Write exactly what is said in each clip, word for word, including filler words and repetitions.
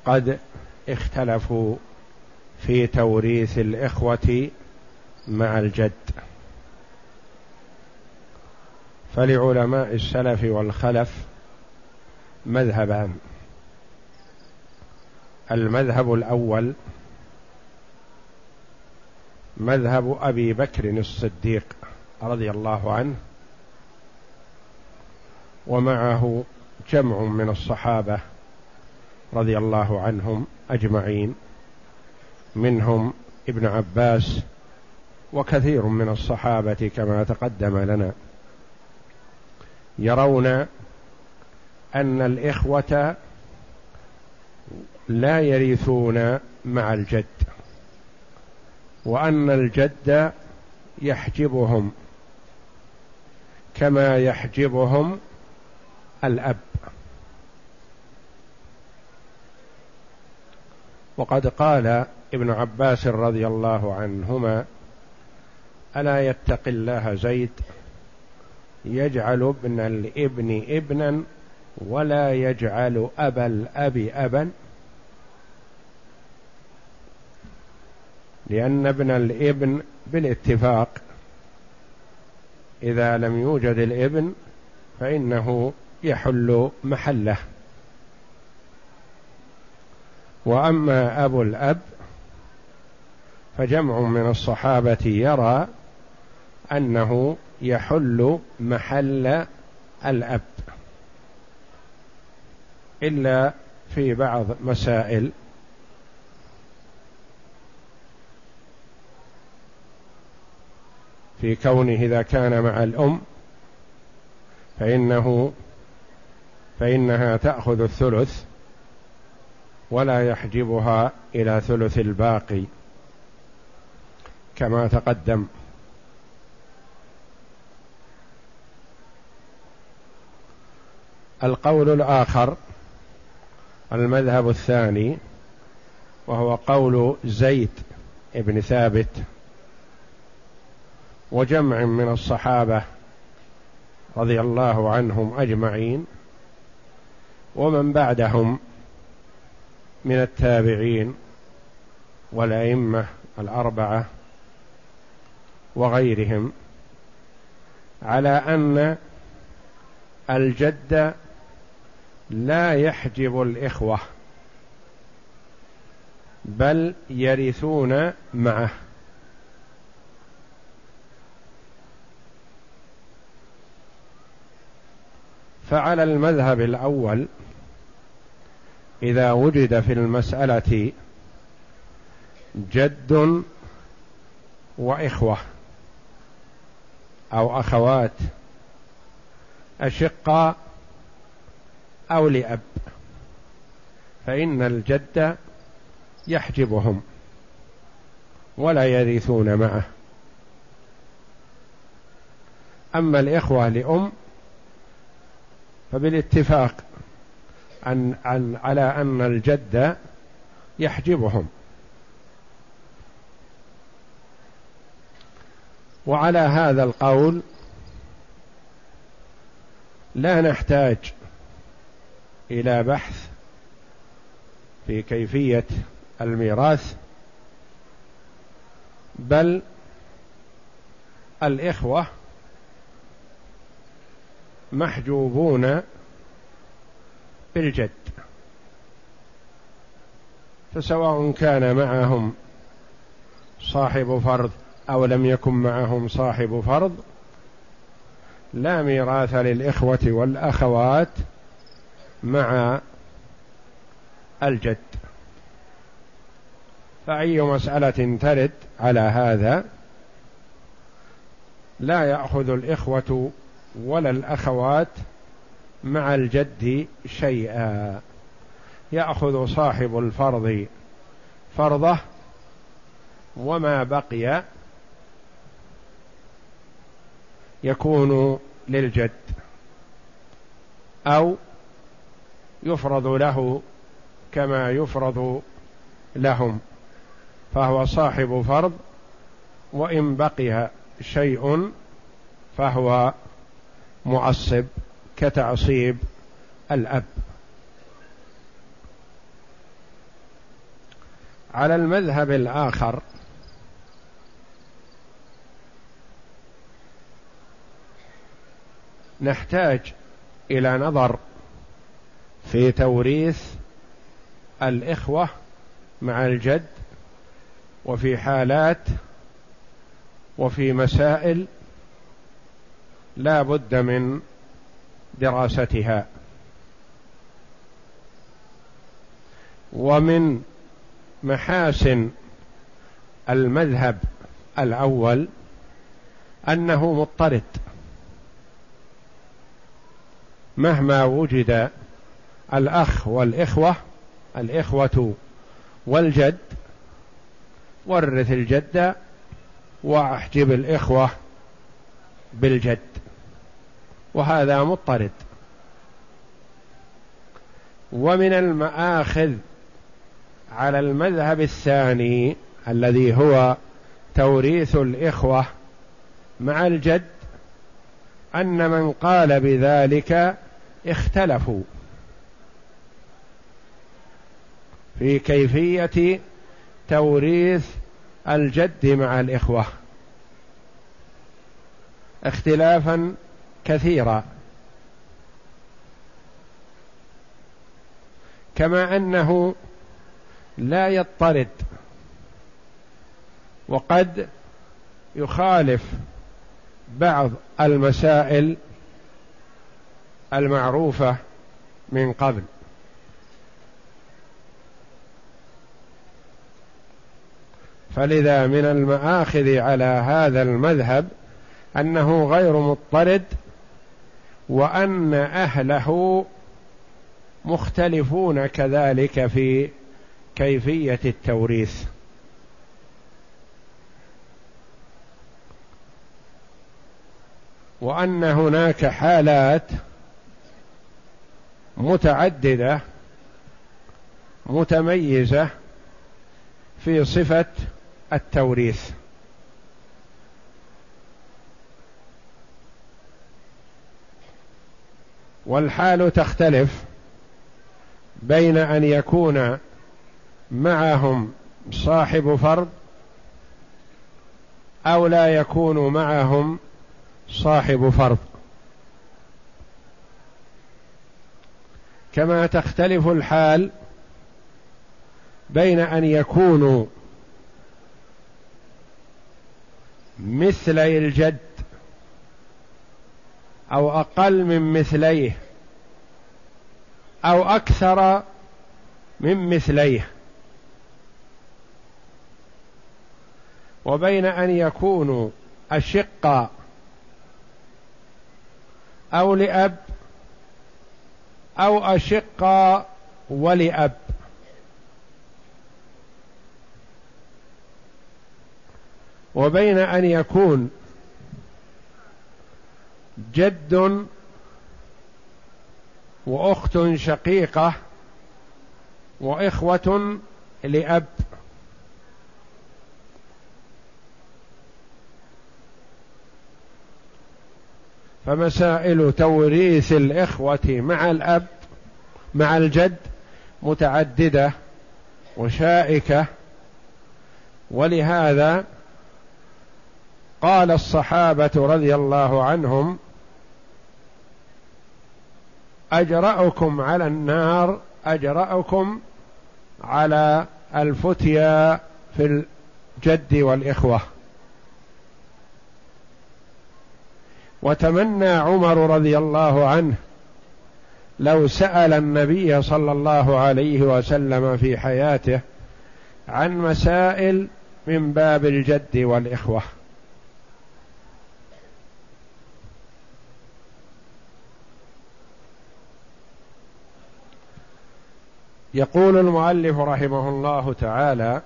قد اختلفوا في توريث الإخوة مع الجد. فلعلماء السلف والخلف مذهبان: المذهب الأول مذهب أبي بكر الصديق رضي الله عنه، ومعه جمع من الصحابة رضي الله عنهم أجمعين، منهم ابن عباس وكثير من الصحابة كما تقدم لنا، يرون أن الإخوة لا يرثون مع الجد، وأن الجد يحجبهم كما يحجبهم الأب. وقد قال ابن عباس رضي الله عنهما: ألا يتق الله زيد يجعل ابن الابن ابنا ولا يجعل أبا الأب أبا، لأن ابن الابن بالاتفاق إذا لم يوجد الابن فإنه يحل محله، وأما أبو الأب فجمع من الصحابة يرى أنه يحل محل الأب، إلا في بعض مسائل في كونه إذا كان مع الأم فإنه فإنها تأخذ الثلث ولا يحجبها إلى ثلث الباقي كما تقدم. القول الآخر المذهب الثاني، وهو قول زيد بن ثابت وجمع من الصحابة رضي الله عنهم أجمعين، ومن بعدهم من التابعين والأئمة الأربعة وغيرهم، على أن الجد لا يحجب الإخوة بل يرثون معه. فعلى المذهب الأول إذا وجد في المسألة جد وإخوة أو أخوات أشقاء أو لأب، فإن الجد يحجبهم ولا يرثون معه. أما الإخوة لأم فبالاتفاق عن عن على أن الجد يحجبهم. وعلى هذا القول لا نحتاج إلى بحث في كيفية الميراث، بل الإخوة محجوبون بالجد، فسواء كان معهم صاحب فرض أو لم يكن معهم صاحب فرض لا ميراث للإخوة والأخوات مع الجد. فأي مسألة ترد على هذا لا يأخذ الإخوة ولا الأخوات مع الجد شيئا، يأخذ صاحب الفرض فرضه وما بقي يكون للجد، أو يفرض له كما يفرض لهم، فهو صاحب فرض، وإن بقي شيء فهو معصب كتعصيب الأب. على المذهب الآخر نحتاج إلى نظر في توريث الإخوة مع الجد، وفي حالات وفي مسائل لا بد من دراستها. ومن محاسن المذهب الأول أنه مضطرد، مهما وجد الأخ والإخوة، الإخوة والجد، ورث الجد واحجب الإخوة بالجد، وهذا مضطرد. ومن المآخذ على المذهب الثاني الذي هو توريث الإخوة مع الجد أن من قال بذلك اختلفوا في كيفية توريث الجد مع الإخوة اختلافا كثيرا، كما أنه لا يضطرد وقد يخالف بعض المسائل المعروفة من قبل. فلذا من المآخذ على هذا المذهب أنه غير مضطرد، وأن أهله مختلفون كذلك في كيفية التوريث. وأن هناك حالات متعددة متميزة في صفة التوريث. والحال تختلف بين أن يكون معهم صاحب فرض أو لا يكون معهم صاحب فرض، كما تختلف الحال بين أن يكونوا مثلي الجد أو أقل من مثليه أو أكثر من مثليه، وبين أن يكونوا أشقاء أو لأب أو أشقاء ولأب، وبين أن يكون جد وأخت شقيقة وإخوة لأب. فمسائل توريث الإخوة مع الأب مع الجد متعددة وشائكة، ولهذا قال الصحابة رضي الله عنهم: أجرأكم على النار أجرأكم على الفتيا في الجد والإخوة. وتمنى عمر رضي الله عنه لو سأل النبي صلى الله عليه وسلم في حياته عن مسائل من باب الجد والإخوة. يقول المؤلف رحمه الله تعالى: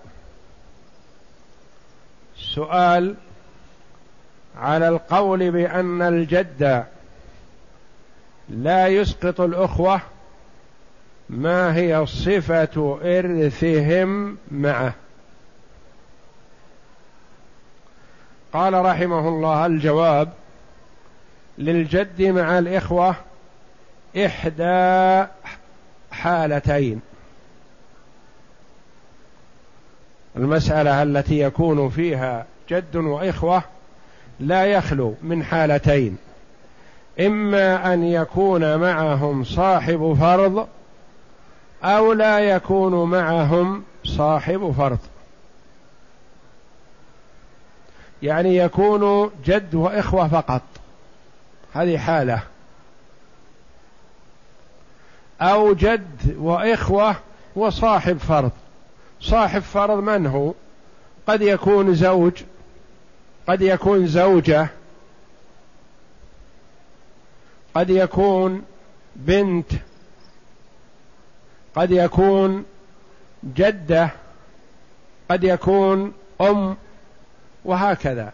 سؤال على القول بأن الجد لا يسقط الأخوة، ما هي صفة إرثهم معه؟ قال رحمه الله: الجواب: للجد مع الإخوة إحدى حالتين. المسألة التي يكون فيها جد وإخوة لا يخلو من حالتين: إما أن يكون معهم صاحب فرض أو لا يكون معهم صاحب فرض، يعني يكون جد وإخوة فقط، هذه حالة، أو جد وإخوة وصاحب فرض. صاحب فرض من هو؟ قد يكون زوج، قد يكون زوجة، قد يكون بنت، قد يكون جدة، قد يكون أم، وهكذا.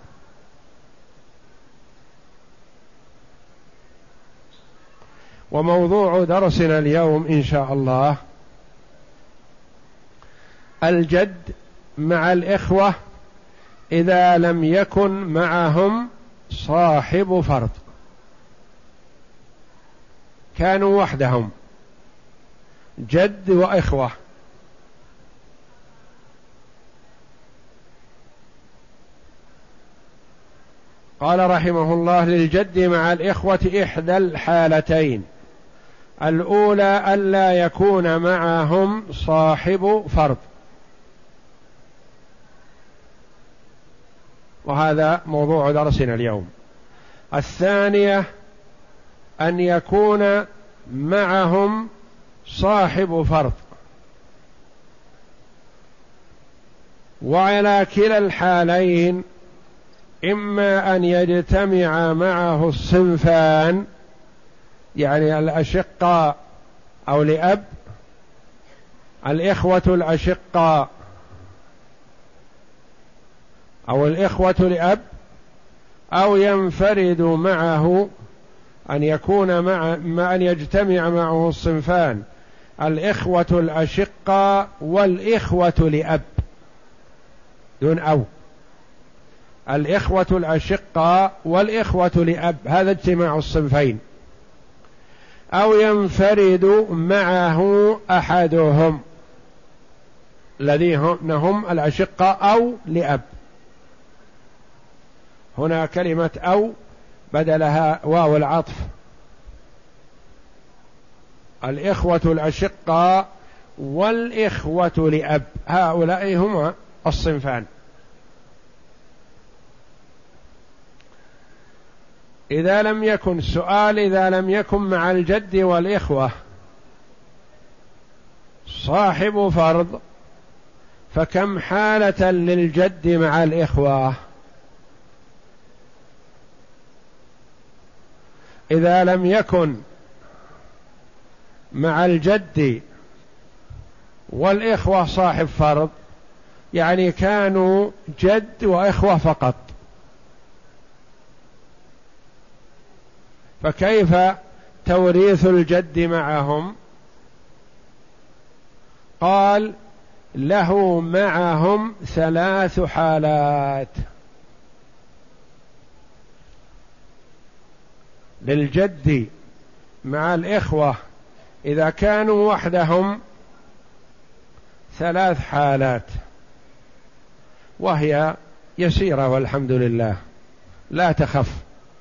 وموضوع درسنا اليوم إن شاء الله الجد مع الإخوة إذا لم يكن معهم صاحب فرض، كانوا وحدهم جد وإخوة. قال رحمه الله: للجد مع الإخوة إحدى الحالتين: الأولى ألا يكون معهم صاحب فرض، وهذا موضوع درسنا اليوم. الثانية أن يكون معهم صاحب فرض. وعلى كلا الحالين إما أن يجتمع معه الصنفان، يعني الأشقاء أو لأب، الإخوة الأشقاء أو الإخوة لأب، أو ينفرد معه، أن يكون مع ما أن يجتمع معه الصنفان: الإخوة الأشقاء والإخوة لأب، دون أو، الإخوة الأشقاء والإخوة لأب، هذا اجتماع الصنفين. أو ينفرد معه أحدهم الذين هم الأشقاء أو لأب. هنا كلمة أو بدلها واو العطف: الإخوة الأشقاء والإخوة لأب، هؤلاء هما الصنفان. إذا لم يكن السؤال إذا لم يكن مع الجد والإخوة صاحب فرض فكم حالة للجد مع الإخوة؟ إذا لم يكن مع الجد والإخوة صاحب فرض، يعني كانوا جد وإخوة فقط، فكيف توريث الجد معهم؟ قال: له معهم ثلاث حالات. للجد مع الإخوة إذا كانوا وحدهم ثلاث حالات، وهي يسيرة والحمد لله، لا تخف.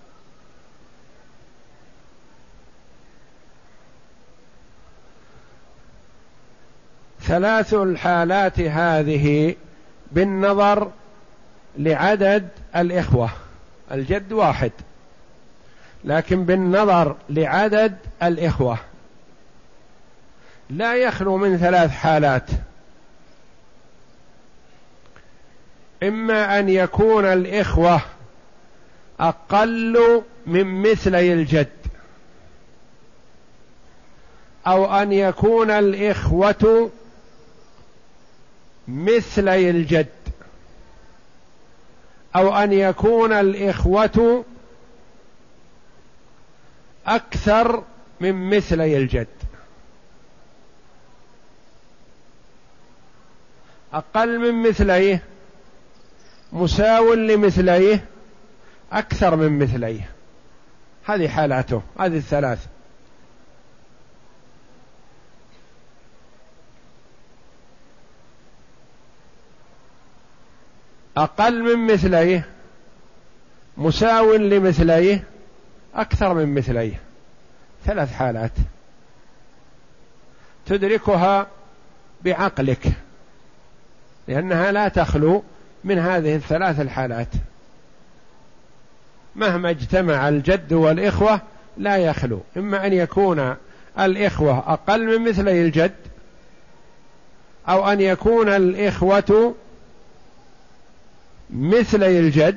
ثلاث الحالات هذه بالنظر لعدد الإخوة، الجد واحد، لكن بالنظر لعدد الإخوة لا يخلو من ثلاث حالات: إما أن يكون الإخوة أقل من مثلي الجد، أو أن يكون الإخوة مثلي الجد، أو أن يكون الإخوة أكثر من مثلي الجد. أقل من مثليه، مساو لمثليه، أكثر من مثليه، هذه حالاته، هذه الثلاث. أقل من مثليه، مساو لمثليه، أكثر من مثليه. ثلاث حالات تدركها بعقلك، لأنها لا تخلو من هذه الثلاث الحالات. مهما اجتمع الجد والإخوة لا يخلو، إما أن يكون الإخوة أقل من مثلي الجد، أو أن يكون الإخوة مثلي الجد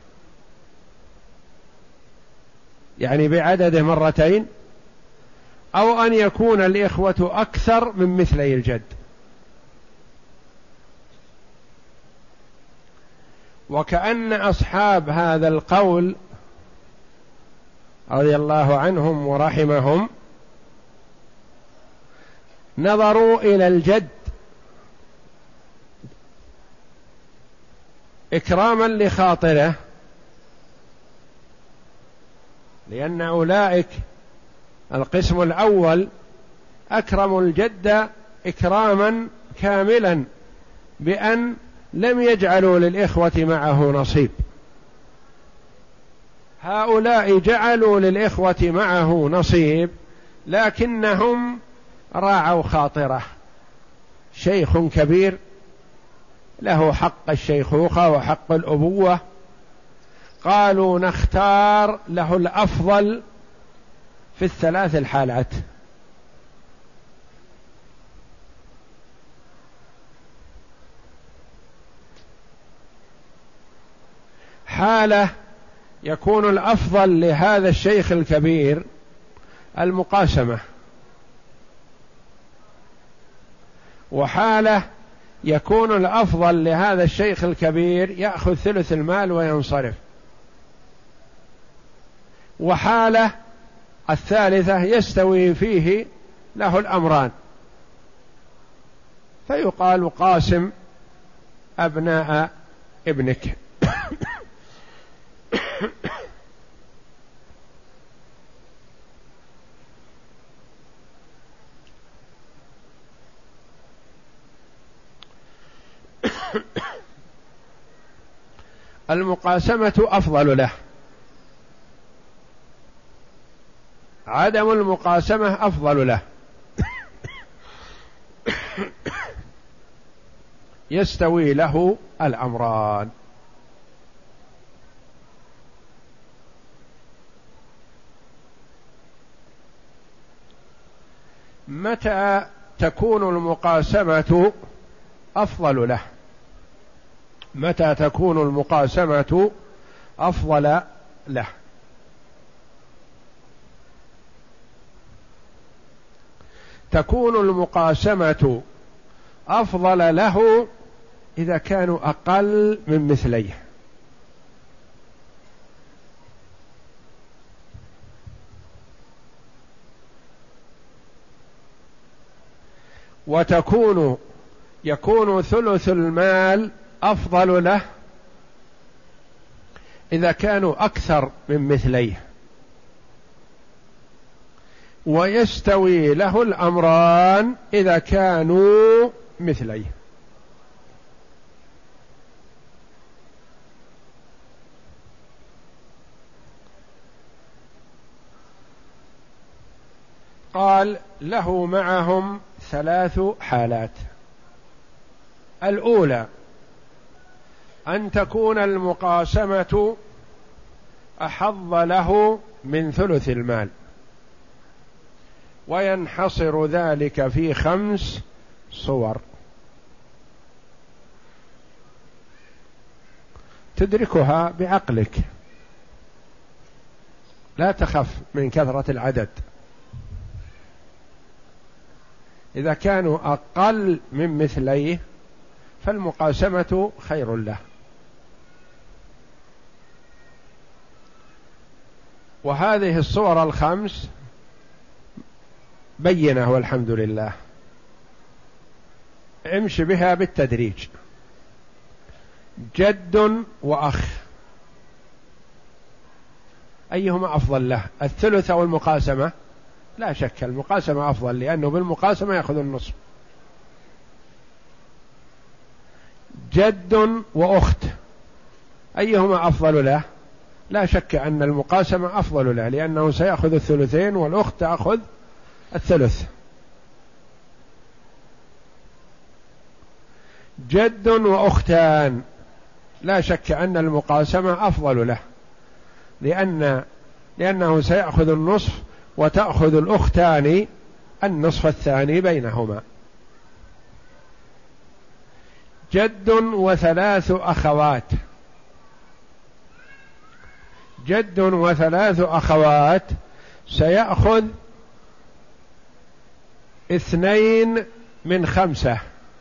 يعني بعدد مرتين، أو أن يكون الإخوة أكثر من مثلي الجد. وكأن أصحاب هذا القول رضي الله عنهم ورحمهم نظروا إلى الجد إكراما لخاطره، لأن أولئك القسم الأول أكرموا الجد إكراما كاملا بأن لم يجعلوا للإخوة معه نصيب. هؤلاء جعلوا للإخوة معه نصيب، لكنهم راعوا خاطره، شيخ كبير له حق الشيخوخة وحق الأبوة، قالوا نختار له الأفضل في الثلاث الحالات. حالة يكون الأفضل لهذا الشيخ الكبير المقاسمة، وحالة يكون الأفضل لهذا الشيخ الكبير يأخذ ثلث المال وينصرف، وحالة الثالثة يستوي فيه له الأمران، فيقال قاسم أبناء ابنك. المقاسمة أفضل له، عدم المقاسمة أفضل له. يستوي له الأمران. متى تكون المقاسمة أفضل له؟ متى تكون المقاسمة أفضل له؟ تكون المقاسمة أفضل له إذا كانوا أقل من مثليه، وتكون يكون ثلث المال أفضل له إذا كانوا أكثر من مثليه، ويستوي له الأمران إذا كانوا مثليه. قال له معهم ثلاث حالات. الأولى أن تكون المقاسمة أحظ له من ثلث المال، وينحصر ذلك في خمس صور تدركها بعقلك، لا تخف من كثرة العدد. إذا كانوا أقل من مثليه فالمقاسمة خير له. وهذه الصور الخمس بينة والحمد لله، امشي بها بالتدريج. جد وأخ، أيهما أفضل له، الثلث أو المقاسمة؟ لا شك المقاسمة أفضل، لأنه بالمقاسمة يأخذ النصف. جد وأخت أيهما أفضل له؟ لا شك أن المقاسمة أفضل له، لأنه سيأخذ الثلثين والأخت تأخذ الثلث. جد وأختان لا شك أن المقاسمة أفضل له، لأن لأنه سيأخذ النصف وتأخذ الأختان النصف الثاني بينهما. جد وثلاث أخوات. جد وثلاث أخوات سيأخذ اثنين من خمسة،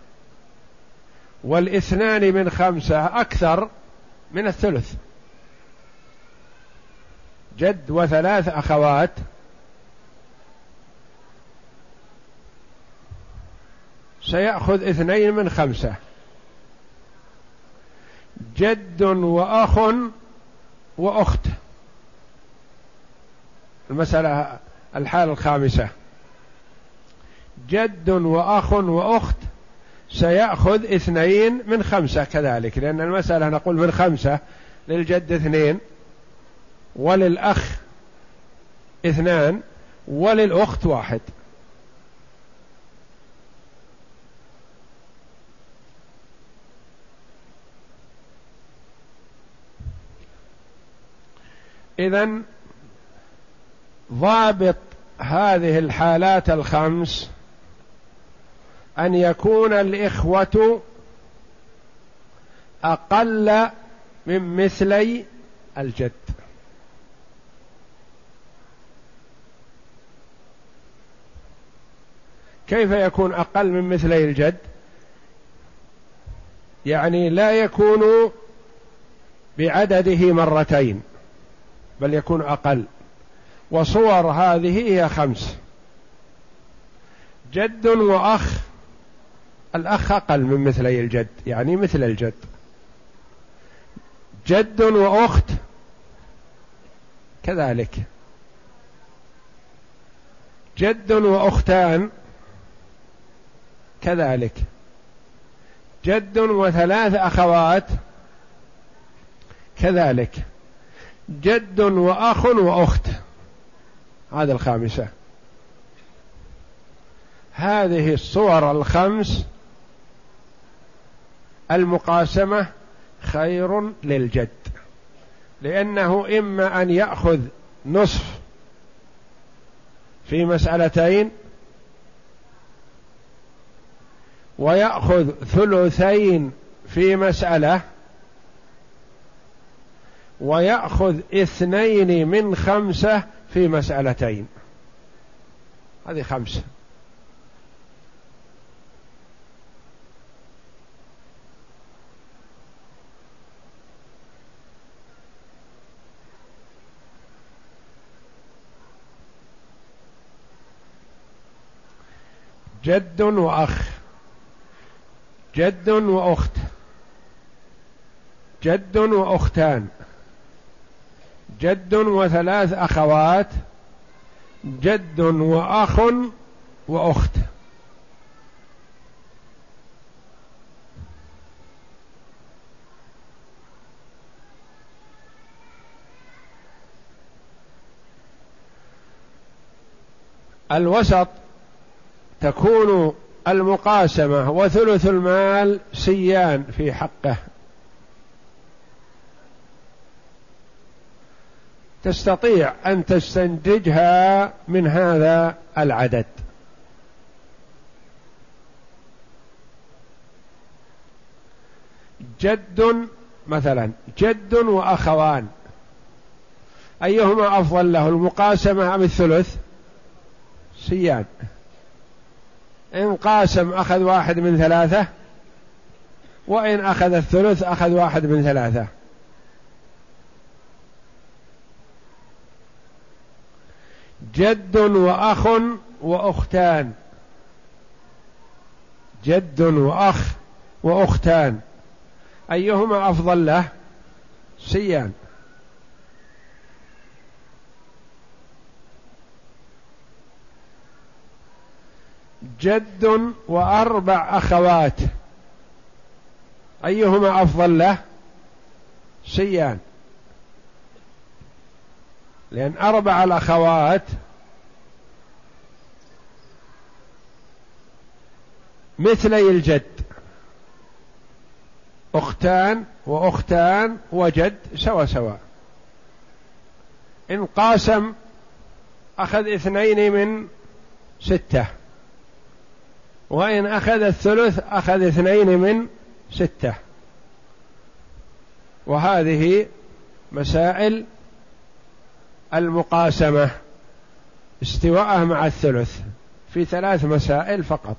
والاثنان من خمسة أكثر من الثلث. جد وثلاث أخوات سيأخذ اثنين من خمسة. جد وأخ وأخت، المسألة الحالة الخامسة، جد وأخ وأخت سيأخذ اثنين من خمسة كذلك، لأن المسألة نقول من خمسة، للجد اثنين وللأخ اثنان وللأخت واحد. إذن ضابط هذه الحالات الخمس أن يكون الإخوة أقل من مثلي الجد. كيف يكون أقل من مثلي الجد؟ يعني لا يكون بعدده مرتين، بل يكون أقل. وصور هذه هي خمس: جد وأخ، الأخ أقل من مثلي الجد يعني مثل الجد. جد وأخت كذلك. جد وأختان كذلك. جد وثلاث أخوات كذلك. جد وأخ وأخت، هذا الخامسة. هذه الصور الخمس المقاسمة خير للجد، لأنه إما أن يأخذ نصف في مسألتين، ويأخذ ثلثين في مسألة، ويأخذ اثنين من خمسة في مسألتين. هذه خمسة. جد وأخ، جد وأخت، جد وأختان، جد وثلاث أخوات، جد وأخ وأخت. الوسط تكون المقاسمة وثلث المال سيان في حقه، تستطيع أن تستنتجها من هذا العدد. جد مثلا، جد وأخوان، أيهما أفضل له، المقاسمة أم الثلث؟ سيان. إن قاسم أخذ واحد من ثلاثة، وإن أخذ الثلث أخذ واحد من ثلاثة. جد وأخ وأختان، جد وأخ وأختان، أيهما أفضل له؟ سيان. جد وأربع أخوات، أيهما أفضل له؟ سيان، لأن أربع الأخوات مثلي الجد، أختان وأختان وجد سوا سوا. إن قاسم أخذ اثنين من ستة، وإن أخذ الثلث أخذ اثنين من ستة. وهذه مسائل المقاسمة استواءه مع الثلث في ثلاث مسائل فقط.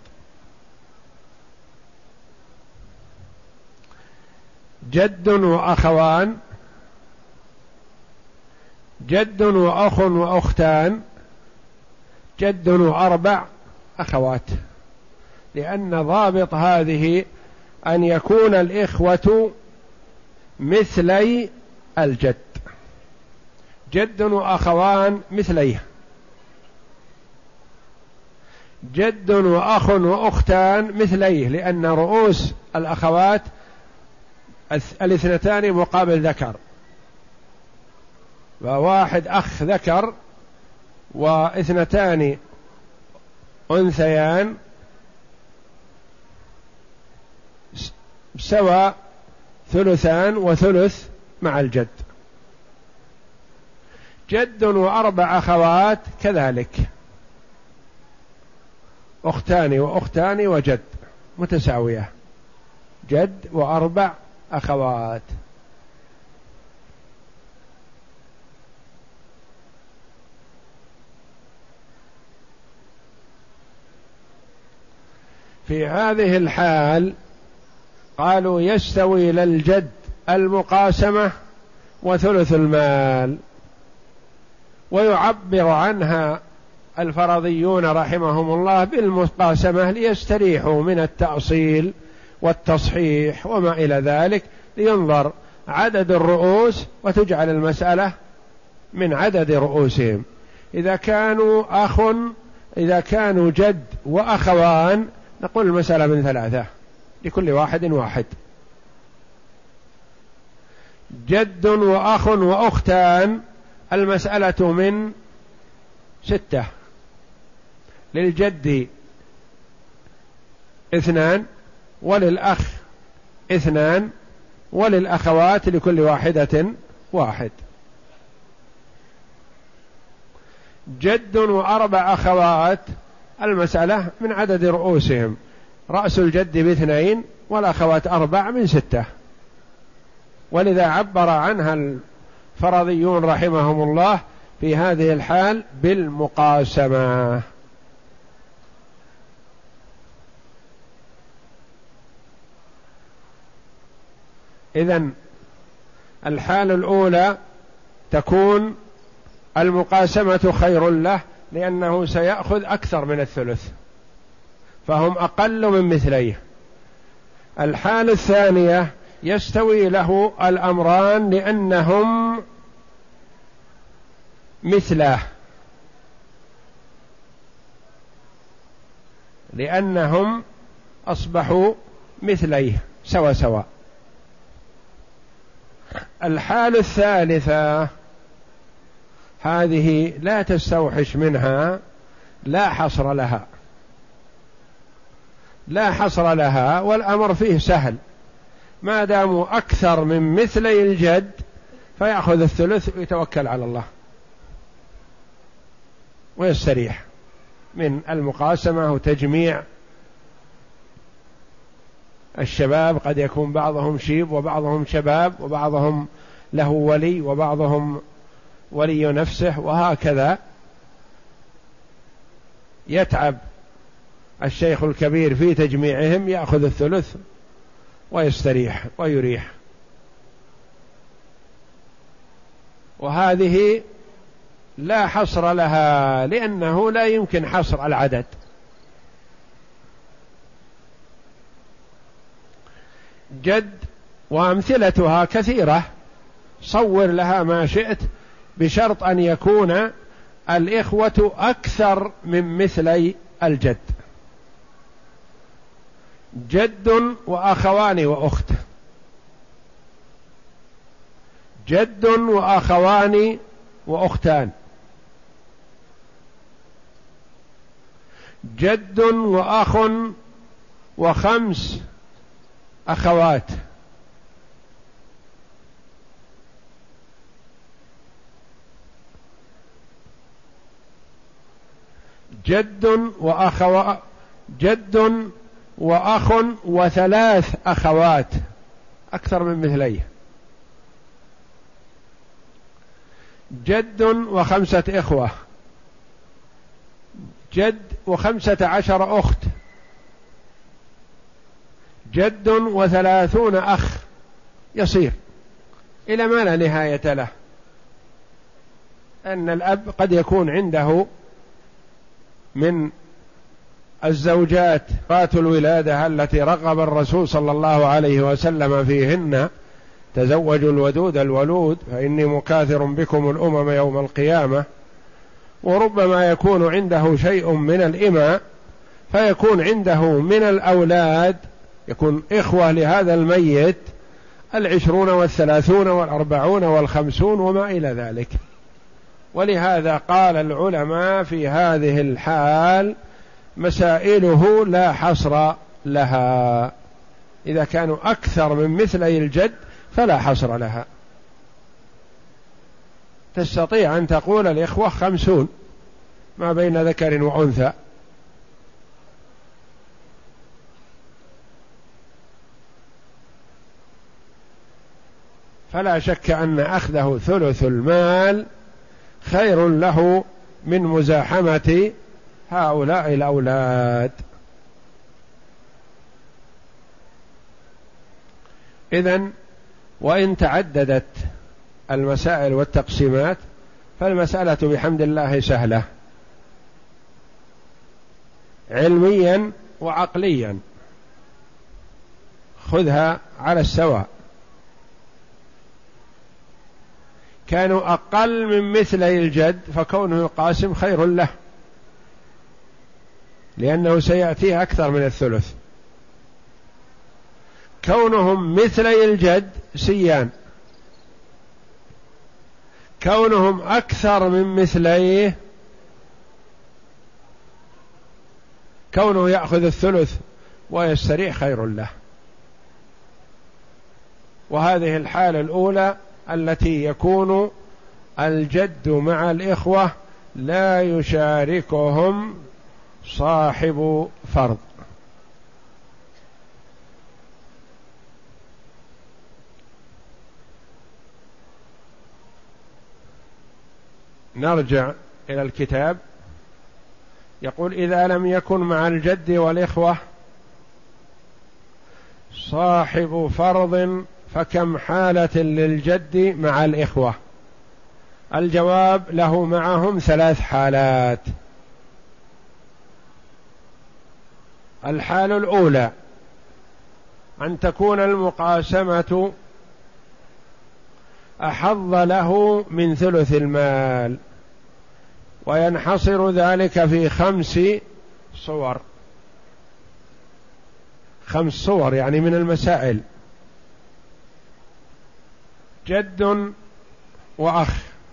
جد وأخوان، جد وأخ وأختان، جد وأربع أخوات، لأن ضابط هذه أن يكون الإخوة مثلي الجد، جد وأخوان مثليه، جد وأخ وأختان مثليه، لأن رؤوس الأخوات الاثنتان مقابل ذكر، وواحد أخ ذكر واثنتان أنثيان سوى ثلثان وثلث مع الجد. جد وأربع أخوات كذلك، أختان وأختان وجد متساوية، جد وأربع أخوات. في هذه الحال قالوا يستوي للجد المقاسمة وثلث المال، ويعبر عنها الفرضيون رحمهم الله بالمقاسمة ليستريحوا من التأصيل والتصحيح وما إلى ذلك، لينظر عدد الرؤوس وتجعل المسألة من عدد رؤوسهم. إذا كانوا أخ إذا كانوا جد وأخوان نقول المسألة من ثلاثة لكل واحد واحد. جد وأخ وأختان المسألة من ستة، للجد اثنان وللأخ اثنان وللأخوات لكل واحدة واحد. جد وأربع أخوات المسألة من عدد رؤوسهم، رأس الجد باثنين والأخوات أربع من ستة، ولذا عبر عنها الفرضيون رحمهم الله في هذه الحال بالمقاسمة. إذن الحال الأولى تكون المقاسمة خير له، لأنه سيأخذ أكثر من الثلث، فهم أقل من مثليه. الحال الثانية يستوي له الأمران لأنهم مثله، لأنهم أصبحوا مثليه سوا سوا. الحال الثالثة هذه لا تستوحش منها، لا حصر لها، لا حصر لها، والأمر فيه سهل، ما داموا أكثر من مثلي الجد فيأخذ الثلث ويتوكل على الله ويستريح من المقاسمة وتجميع الشباب. قد يكون بعضهم شيب وبعضهم شباب وبعضهم له ولي وبعضهم ولي نفسه، وهكذا يتعب الشيخ الكبير في تجميعهم، يأخذ الثلث ويستريح ويريح. وهذه لا حصر لها، لأنه لا يمكن حصر العدد. جد وأمثلتها كثيرة، صور لها ما شئت، بشرط أن يكون الإخوة أكثر من مثلي الجد. جد وأخوان وأخت، جد وأخوان وأختان، جد وأخ وخمس أخوات، جد وأخو جد وأخ وثلاث أخوات، أكثر من مثليه، جد وخمسة إخوة، جد وخمسة عشر أخت، جد وثلاثون أخ، يصير إلى ما لا نهاية له. أن الأب قد يكون عنده من الزوجات فات الولادة التي رغب الرسول صلى الله عليه وسلم فيهن: تزوجوا الودود الولود فإني مكاثر بكم الأمم يوم القيامة. وربما يكون عنده شيء من الإماء، فيكون عنده من الأولاد يكون إخوة لهذا الميت العشرون والثلاثون والأربعون والخمسون وما إلى ذلك. ولهذا قال العلماء في هذه الحال مسائله لا حصر لها، إذا كانوا أكثر من مثلي الجد فلا حصر لها. تستطيع أن تقول الإخوة خمسون ما بين ذكر وأنثى، فلا شك أن أخذه ثلث المال خير له من مزاحمة هؤلاء الأولاد. إذن وإن تعددت المسائل والتقسيمات فالمسألة بحمد الله سهلة علميا وعقليا، خذها على السواء. كانوا أقل من مثلي الجد فكونه يقاسم خير له، لأنه سيأتيه أكثر من الثلث. كونهم مثلي الجد سيان، كونهم أكثر من مثليه كونه يأخذ الثلث ويستريح خير له. وهذه الحالة الأولى التي يكون الجد مع الإخوة لا يشاركهم صاحب فرض. نرجع إلى الكتاب. يقول: إذا لم يكن مع الجد والإخوة صاحب فرض فكم حالة للجد مع الإخوة؟ الجواب: له معهم ثلاث حالات. الحالة الأولى أن تكون المقاسمة أحظ له من ثلث المال، وينحصر ذلك في خمس صور، خمس صور يعني من المسائل: جد وأخ،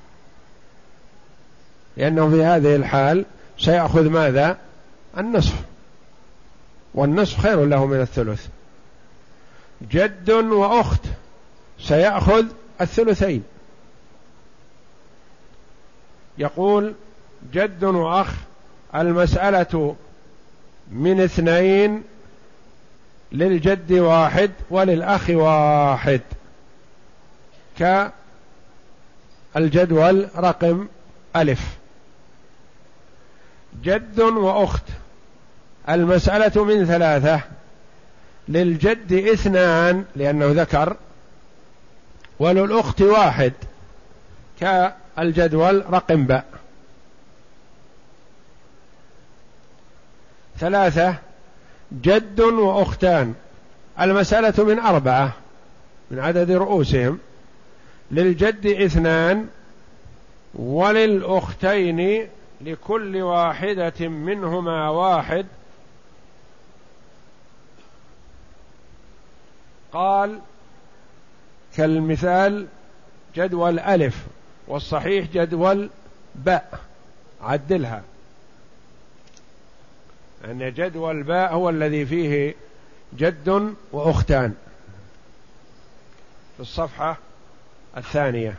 لأنه في هذه الحال سيأخذ ماذا؟ النصف، والنصف خير له من الثلث. جد وأخت سيأخذ الثلثين. يقول: جد وأخ المسألة من اثنين، للجد واحد وللأخ واحد، كالجدول رقم ألف. جد وأخت المسألة من ثلاثة، للجد اثنان لأنه ذكر، وللأخت واحد، كالجدول رقم باء. ثلاثة: جد وأختان المسألة من أربعة من عدد رؤوسهم، للجد اثنان وللأختين لكل واحدة منهما واحد. قال كالمثال جدول ألف، والصحيح جدول باء، عدلها، أن جدول باء هو الذي فيه جد وأختان في الصفحة الثانية.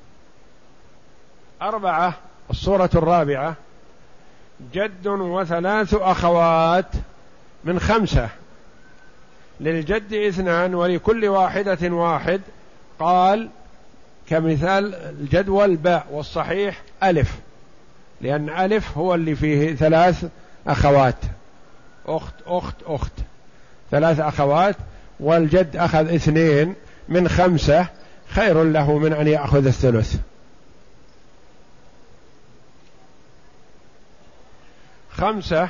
أربعة، الصورة الرابعة، جد وثلاث أخوات من خمسة، للجد اثنان ولكل واحدة واحد، قال كمثال الجدول باء، والصحيح ألف، لأن ألف هو اللي فيه ثلاث أخوات، أخت أخت أخت، ثلاث أخوات، والجد أخذ اثنين من خمسة، خير له من أن يأخذ الثلث. خمسة،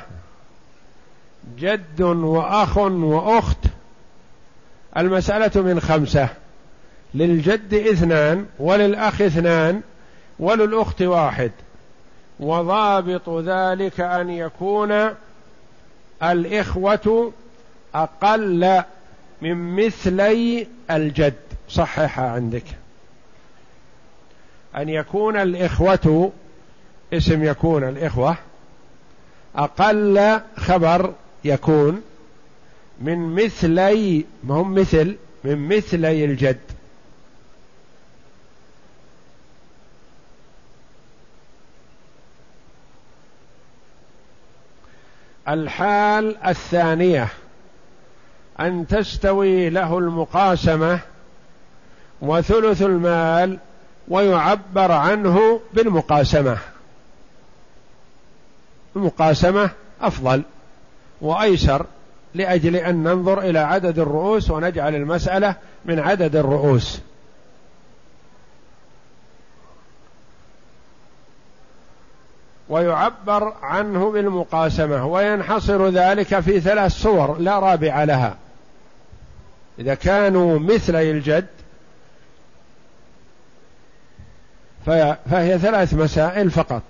جد وأخ وأخت، المسألة من خمسة، للجد اثنان وللأخ اثنان وللأخت واحد، وضابط ذلك أن يكون الإخوة أقل من مثلي الجد. صححها عندك، أن يكون الإخوة اسم يكون الإخوة، أقل خبر يكون من مثلي، ما هم مثل، من مثلي الجد. الحال الثانية أن تستوي له المقاسمة وثلث المال، ويعبر عنه بالمقاسمة. المقاسمة أفضل وأيسر، لأجل أن ننظر إلى عدد الرؤوس ونجعل المسألة من عدد الرؤوس. ويعبر عنه بالمقاسمة، وينحصر ذلك في ثلاث صور لا رابع لها. إذا كانوا مثلي الجد فهي ثلاث مسائل فقط.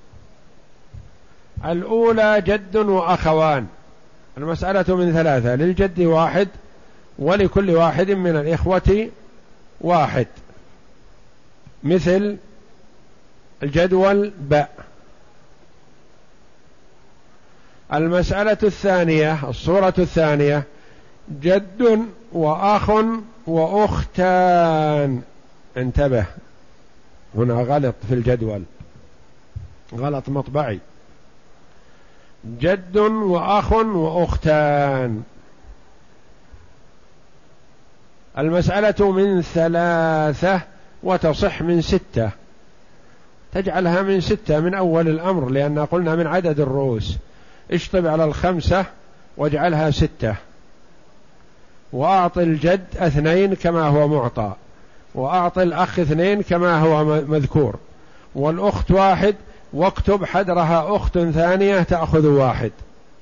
الأولى جد وأخوان، المسألة من ثلاثة، للجد واحد ولكل واحد من الإخوة واحد، مثل الجدول باء. المسألة الثانية، الصورة الثانية، جد وأخ وأختان. انتبه، هنا غلط في الجدول، غلط مطبعي، جد وأخ وأختان. المسألة من ثلاثة وتصح من ستة، تجعلها من ستة من أول الأمر، لأن قلنا من عدد الرؤوس. اشطب على الخمسة واجعلها ستة، وأعطي الجد اثنين كما هو معطى، وأعطي الأخ اثنين كما هو مذكور، والأخت واحد، واكتب حدرها أخت ثانية تأخذ واحد.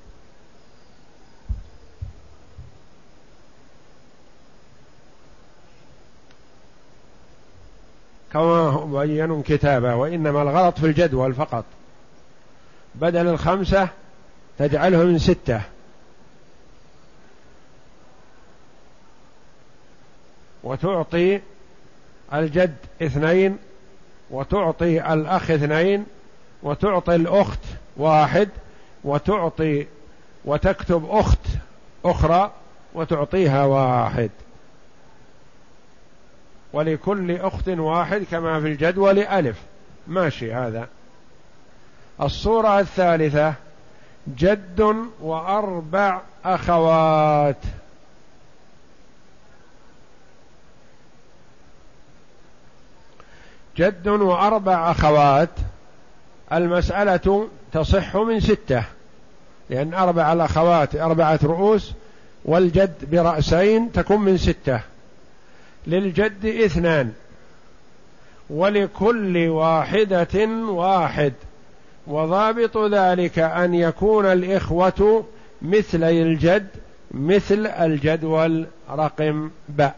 كما هو مبين كتابة، وإنما الغلط في الجدول فقط، بدل الخمسة تجعله من ستة، وتعطي الجد اثنين، وتعطي الأخ اثنين، وتعطي الأخت واحد، وتعطي وتكتب أخت أخرى وتعطيها واحد، ولكل أخت واحد كما في الجدول ألف. ماشي هذا. الصورة الثالثة، جد وأربع أخوات. جد وأربع أخوات، المسألة تصح من ستة، لأن أربع الأخوات أربعة رؤوس، والجد برأسين تكون من ستة. للجد اثنان ولكل واحدة واحد، وضابط ذلك أن يكون الإخوة مثلي الجد، مثل الجدول رقم باء.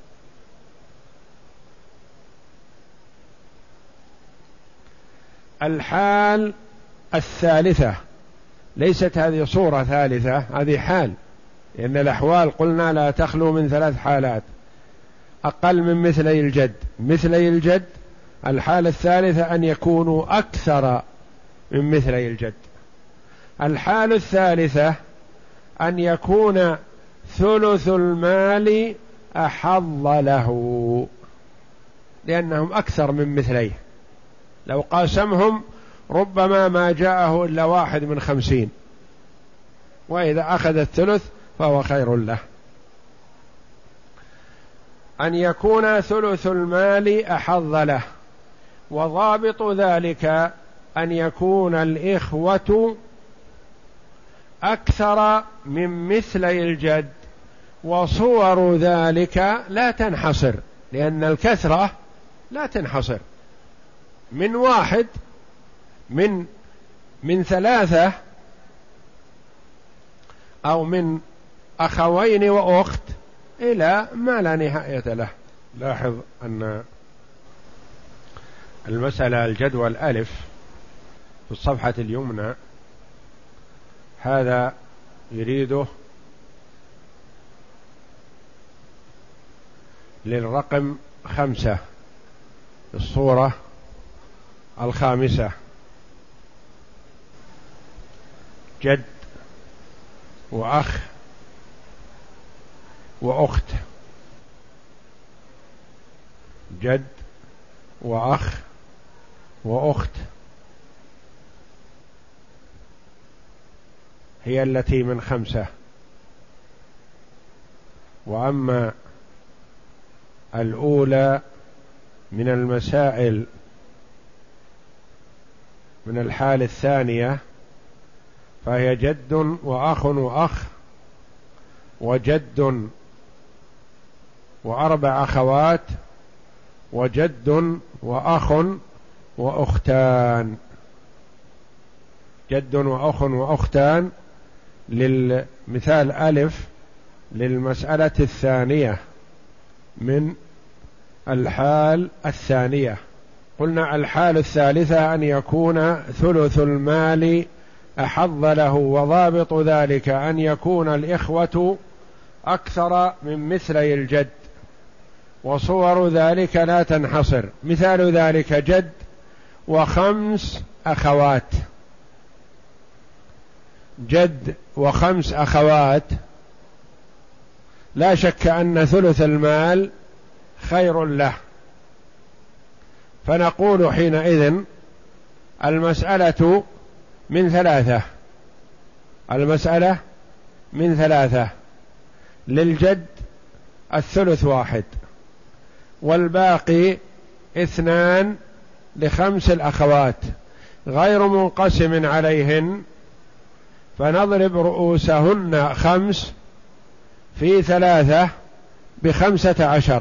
الحال الثالثة، ليست هذه صورة ثالثة، هذه حال، لأن الأحوال قلنا لا تخلو من ثلاث حالات. أقل من مثلي الجد. مثلي الجد الحالة الثالثة أن يكونوا أكثر من مثلي الجد. الحالة الثالثة أن يكون ثلث المال أحظ له، لأنهم أكثر من مثليه، لو قاسمهم ربما ما جاءه إلا واحد من خمسين، وإذا أخذ الثلث فهو خير له. أن يكون ثلث المال أحظ له، وضابط ذلك أن يكون الإخوة أكثر من مثلي الجد، وصور ذلك لا تنحصر، لأن الكثرة لا تنحصر. من واحد من من ثلاثة أو من أخوين وأخت إلى ما لا نهاية له. لاحظ أن المسألة الجدول ألف في الصفحة اليمنى هذا يريده للرقم خمسة في الصورة الخامسة، جد وأخ وأخت، جد وأخ وأخت هي التي من خمسة. وأما الأولى من المسائل من الحالة الثانية فهي جد وأخ وأخ وجد وأربع أخوات وجد وأخ وأختان. جد وأخ وأختان للمثال ألف للمسألة الثانية من الحال الثانية. قلنا الحال الثالثة أن يكون ثلث المال أحظ له، وضابط ذلك أن يكون الإخوة أكثر من مثلي الجد، وصور ذلك لا تنحصر. مثال ذلك جد وخمس أخوات. جد وخمس أخوات لا شك أن ثلث المال خير له، فنقول حينئذ المسألة من ثلاثة. المسألة من ثلاثة للجد الثلث واحد، والباقي اثنان لخمس الأخوات غير منقسم عليهن، فنضرب رؤوسهن خمس في ثلاثة بخمسة عشر،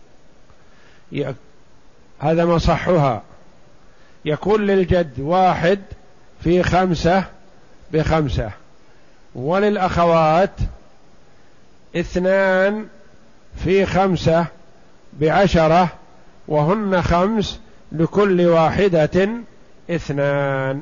هذا مصحها. يكون للجد واحد في خمسة بخمسة، وللأخوات اثنان في خمسة بعشرة، وهن خمس لكل واحدة اثنان،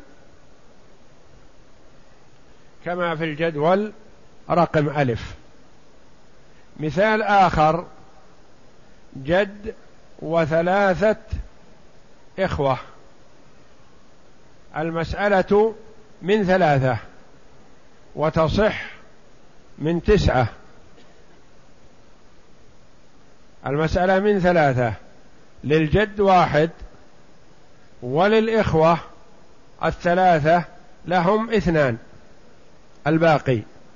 كما في الجدول رقم ألف. مثال آخر جد وثلاثة إخوة. المسألة من ثلاثة وتصح من تسعة. المسألة من ثلاثة للجد واحد، وللإخوة الثلاثة لهم اثنان الباقي.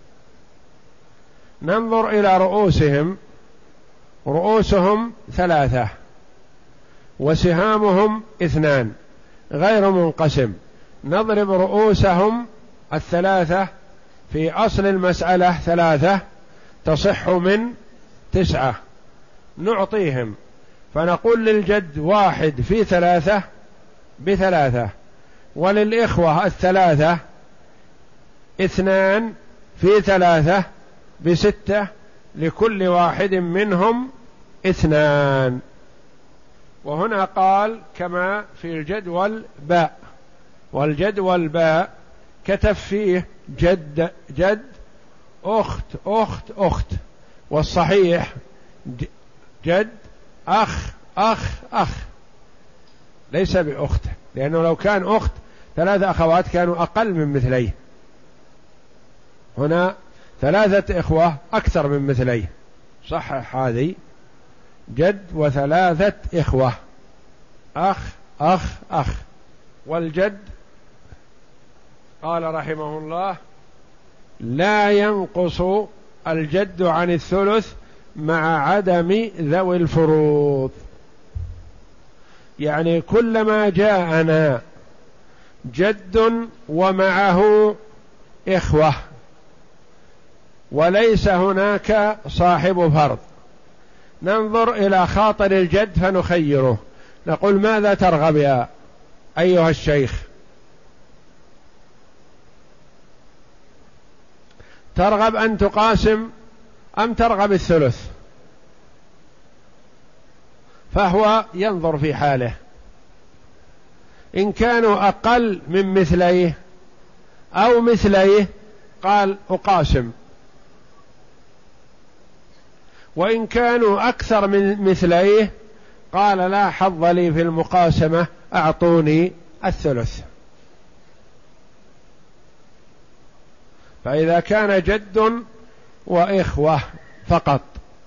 ننظر إلى رؤوسهم، رؤوسهم ثلاثة وسهامهم اثنان غير منقسم. نضرب رؤوسهم الثلاثة في أصل المسألة ثلاثة تصح من تسعة، نعطيهم، فنقول للجد واحد في ثلاثة بثلاثة، وللإخوة الثلاثة اثنان في ثلاثة بستة، لكل واحد منهم اثنان. وهنا قال كما في الجدول باء، والجدول باء كتب فيه جد جد أخت أخت أخت، والصحيح جد أخ أخ أخ، ليس بأخت، لأنه لو كان أخت ثلاثة أخوات كانوا أقل من مثليه، هنا ثلاثة إخوة أكثر من مثليه، صحح هذه، جد وثلاثة إخوة، أخ أخ أخ. والجد قال رحمه الله: لا ينقص الجد عن الثلث مع عدم ذوي الفروض. يعني كلما جاءنا جد ومعه إخوة وليس هناك صاحب فرض، ننظر إلى خاطر الجد فنخيره، نقول: ماذا ترغب يا أيها الشيخ؟ ترغب أن تقاسم أم ترغب الثلث؟ فهو ينظر في حاله، إن كانوا أقل من مثليه أو مثليه قال: أقاسم، وإن كانوا أكثر من مثليه قال: لا حظ لي في المقاسمة، أعطوني الثلث. فإذا كان جد وإخوة فقط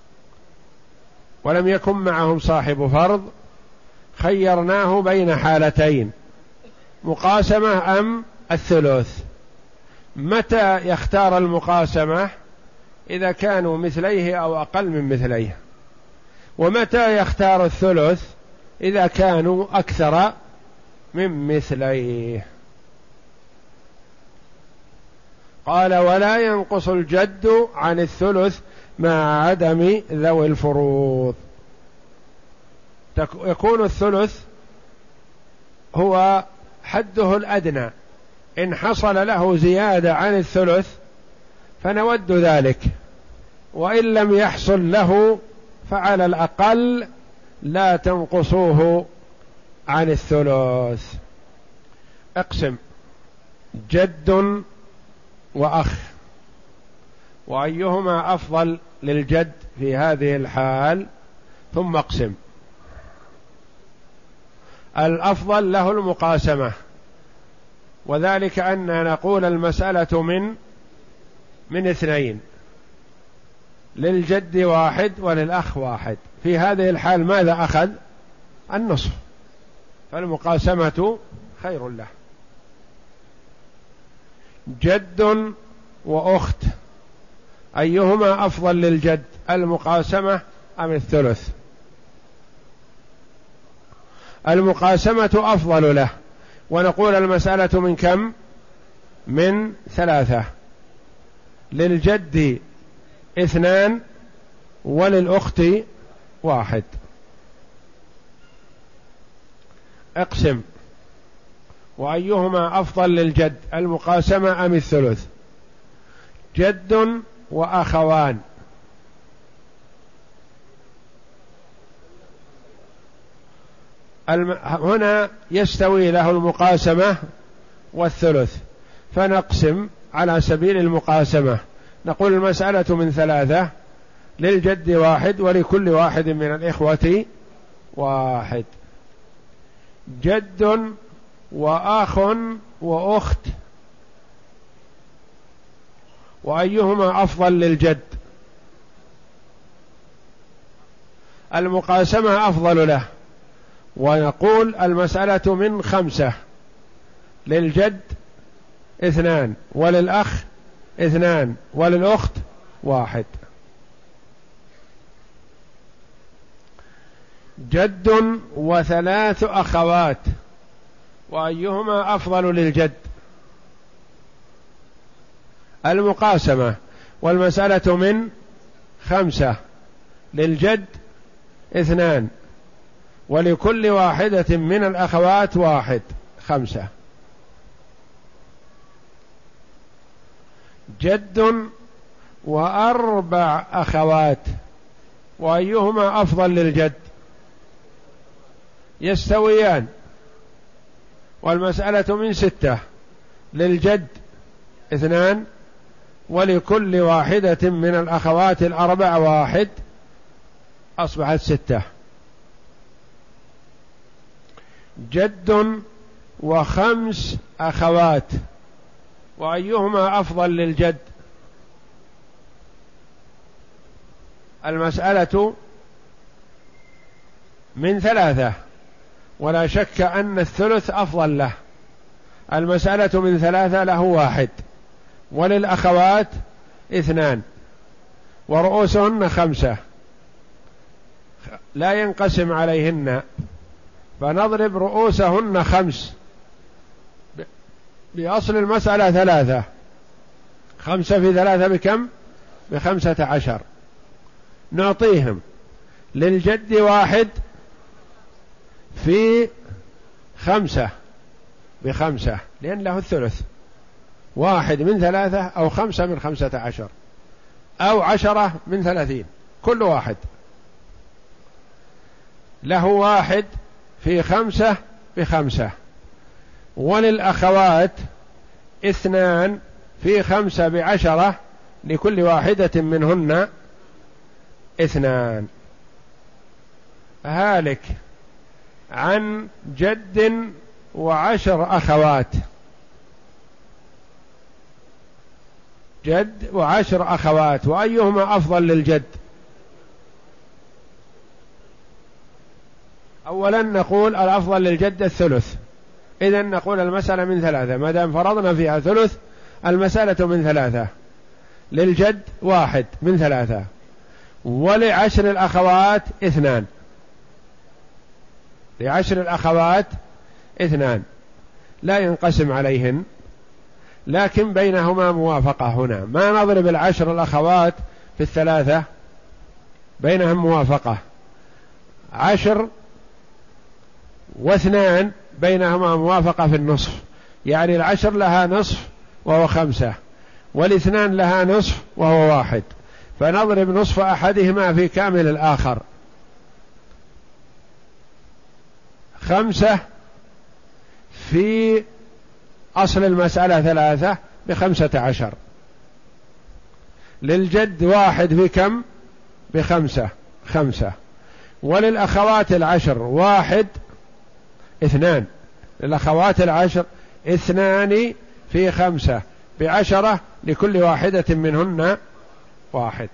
ولم يكن معهم صاحب فرض خيرناه بين حالتين: مقاسمة أم الثلث. متى يختار المقاسمة؟ إذا كانوا مثليه أو أقل من مثليه. ومتى يختار الثلث؟ إذا كانوا أكثر من مثليه. قال: ولا ينقص الجد عن الثلث مع عدم ذوي الفروض. يكون الثلث هو حده الأدنى، إن حصل له زيادة عن الثلث فنود ذلك، وإن لم يحصل له فعلى الأقل لا تنقصوه عن الثلث. اقسم جد وأخ، وأيهما أفضل للجد في هذه الحال؟ ثم اقسم. الأفضل له المقاسمة، وذلك أن نقول المسألة من من اثنين، للجد واحد وللأخ واحد. في هذه الحال ماذا أخذ؟ النصف، فالمقاسمة خير له. جد وأخت، أيهما أفضل للجد؟ المقاسمة أم الثلث؟ المقاسمة أفضل له، ونقول المسألة من كم؟ من ثلاثة، للجد اثنان وللأخت واحد. اقسم. وأيهما أفضل للجد؟ المقاسمة أم الثلث؟ جد وأخوان، الم... هنا يستوي له المقاسمة والثلث، فنقسم على سبيل المقاسمة، نقول المسألة من ثلاثة، للجد واحد ولكل واحد من الإخوة واحد. جد وأخ وأخت، وأيهما أفضل للجد؟ المقاسمة أفضل له، ونقول المسألة من خمسة، للجد اثنان وللأخ اثنان وللأخت واحد. جد وثلاث أخوات، وأيهما أفضل للجد؟ المقاسمة، والمسألة من خمسة، للجد اثنان ولكل واحدة من الأخوات واحد، خمسة. جد وأربع أخوات، وأيهما أفضل للجد؟ يستويان، والمسألة من ستة، للجد اثنان ولكل واحدة من الأخوات الأربع واحد، أصبحت ستة. جد وخمس أخوات، وأيهما أفضل للجد؟ المسألة من ثلاثة، ولا شك أن الثلث أفضل له. المسألة من ثلاثة، له واحد، وللأخوات اثنان، ورؤوسهن خمسة، لا ينقسم عليهن، فنضرب رؤوسهن خمس، بأصل المسألة ثلاثة، خمسة في ثلاثة بكم؟ بخمسة عشر. نعطيهم للجد واحد في خمسة بخمسة، لأن له الثلث، واحد من ثلاثة أو خمسة من خمسة عشر أو عشرة من ثلاثين، كل واحد له واحد في خمسة بخمسة. وللأخوات اثنان في خمسة بعشرة، لكل واحدة منهن اثنان. هالك عن جد وعشر أخوات، جد وعشر أخوات، وأيهما أفضل للجد؟ أولا نقول الأفضل للجد الثلث، إذن نقول المسألة من ثلاثة، ما دام فرضنا فيها ثلث المسألة من ثلاثة. للجد واحد من ثلاثة، ولعشر الأخوات اثنان، لعشر الأخوات اثنان لا ينقسم عليهن، لكن بينهما موافقة. هنا ما نضرب العشر الأخوات في الثلاثة، بينهم موافقة، عشر واثنان بينهما موافقة في النصف، يعني العشر لها نصف وهو خمسة، والاثنان لها نصف وهو واحد، فنضرب نصف أحدهما في كامل الآخر، خمسة في أصل المسألة ثلاثة بخمسة عشر. للجد واحد في كم؟ بخمسة، خمسة. وللأخوات العشر واحد اثنان، للأخوات العشر اثنان في خمسة بعشرة، لكل واحدة منهن واحد.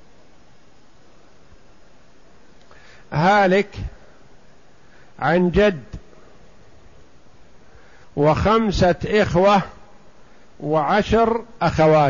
هالك عن جد وخمسة إخوة وعشر أخوات،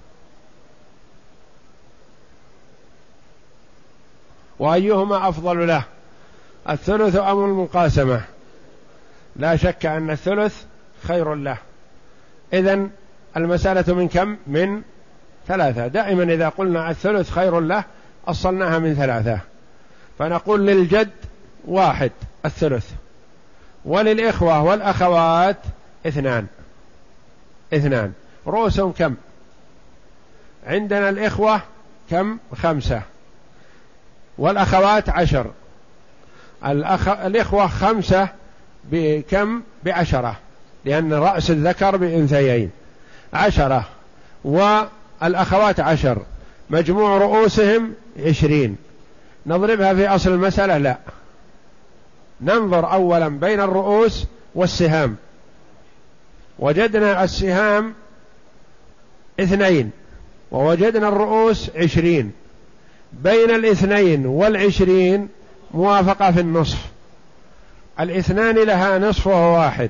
وأيهما أفضل له؟ الثلث أم المقاسمة؟ لا شك أن الثلث خير له. إذن المسألة من كم؟ من ثلاثة. دائما إذا قلنا الثلث خير له أصلناها من ثلاثة، فنقول للجد واحد الثلث، وللإخوة والأخوات اثنان، اثنان. رؤوسهم كم؟ عندنا الإخوة كم؟ خمسة، والأخوات عشر. الأخ... الإخوة خمسة بكم؟ بعشرة، لأن رأس الذكر بأنثيين، عشرة، والأخوات عشر، مجموع رؤوسهم عشرين. نضربها في أصل المسألة؟ لا، ننظر أولا بين الرؤوس والسهام، وجدنا السهام اثنين ووجدنا الرؤوس عشرين، بين الاثنين والعشرين موافقة في النصف، الاثنان لها نصف وهو واحد،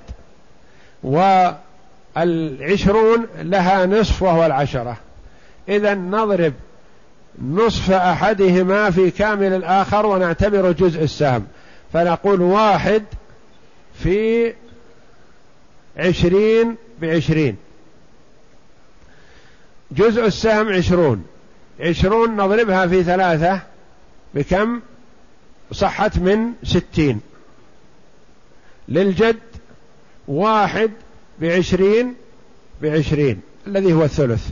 والعشرون لها نصف وهو العشرة. إذن نضرب نصف أحدهما في كامل الآخر ونعتبر جزء السهم، فنقول واحد في عشرين بعشرين، جزء السهم عشرون، عشرون نضربها في ثلاثة بكم؟ صحت من ستين. للجد واحد بعشرين بعشرين الذي هو الثلث،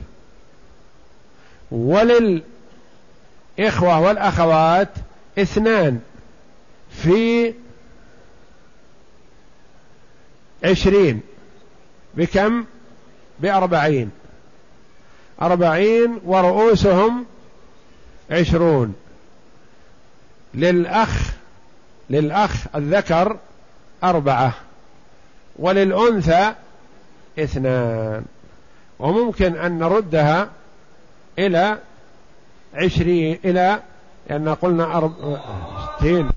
وللإخوة والأخوات اثنان في عشرين بكم؟ بأربعين، أربعين، ورؤوسهم عشرون. للأخ للأخ الذكر أربعة، وللأنثى اثنان، وممكن أن نردها إلى عشرين، إلى لأن قلنا أرب... ستين